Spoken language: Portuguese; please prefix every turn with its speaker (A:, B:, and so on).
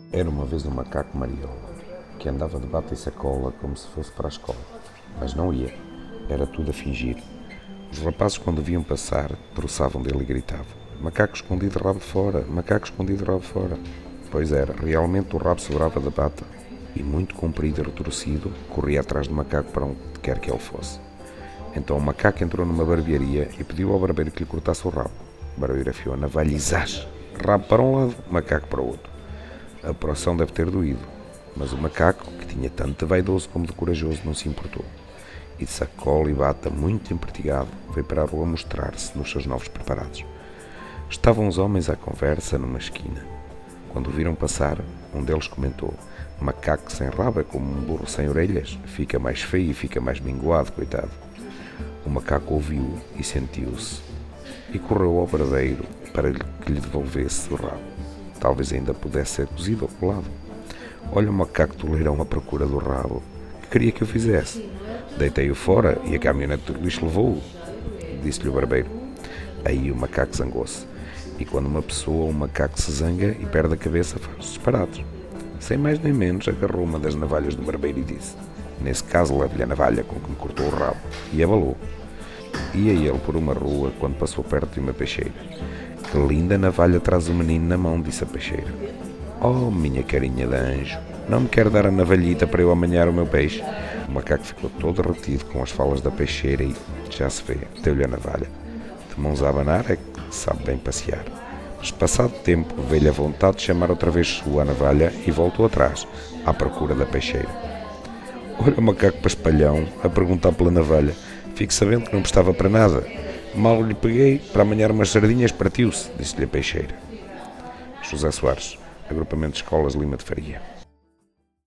A: Era uma vez um macaco mariola, que andava de bata e sacola como se fosse para a escola. Mas não ia, era tudo a fingir. Os rapazes, quando viam passar, troçavam dele e gritavam: "Macaco escondido rabo de fora, macaco escondido rabo de fora." Pois era, realmente o rabo sobrava da bata, e muito comprido e retorcido, corria atrás do macaco para onde quer que ele fosse. Então o macaco entrou numa barbearia e pediu ao barbeiro que lhe cortasse o rabo. O barbeiro afiou a navalha e zás! Rabo para um lado, macaco para o outro. A operação deve ter doído, mas o macaco, que tinha tanto de vaidoso como de corajoso, não se importou. E de sacola e bata, muito empertigado, veio para a rua mostrar-se nos seus novos preparados. Estavam os homens à conversa numa esquina. Quando o viram passar, um deles comentou: "Macaco sem rabo é como um burro sem orelhas, fica mais feio e fica mais minguado, coitado." O macaco ouviu e sentiu-se, e correu ao barbeiro para que lhe devolvesse o rabo. Talvez ainda pudesse ser cozido ou colado. "Olha o macaco do leirão à procura do rabo. Que queria que eu fizesse? Deitei-o fora e a caminhonete do lixo levou-o", disse-lhe o barbeiro. Aí o macaco zangou-se. E quando uma pessoa, um macaco, se zanga e perde a cabeça, faz disparados. Sem mais nem menos, agarrou uma das navalhas do barbeiro e disse: "Nesse caso, leve-lhe a navalha com que me cortou o rabo." E abalou. Ia ele por uma rua quando passou perto de uma peixeira. "Que linda navalha traz o menino na mão", disse a peixeira. "Oh, minha carinha de anjo, não me quer dar a navalhita para eu amanhar o meu peixe?" O macaco ficou todo retido com as falas da peixeira e, já se vê, deu-lhe a navalha. De mãos a abanar é que sabe bem passear. Mas passado tempo veio-lhe a vontade de chamar outra vez sua a navalha e voltou atrás, à procura da peixeira. Olha o macaco paspalhão a perguntar pela navalha. "Fique sabendo que não prestava para nada. Mal lhe peguei para amanhar umas sardinhas, partiu-se", disse-lhe a peixeira. José Soares, Agrupamento de Escolas Lima de Faria.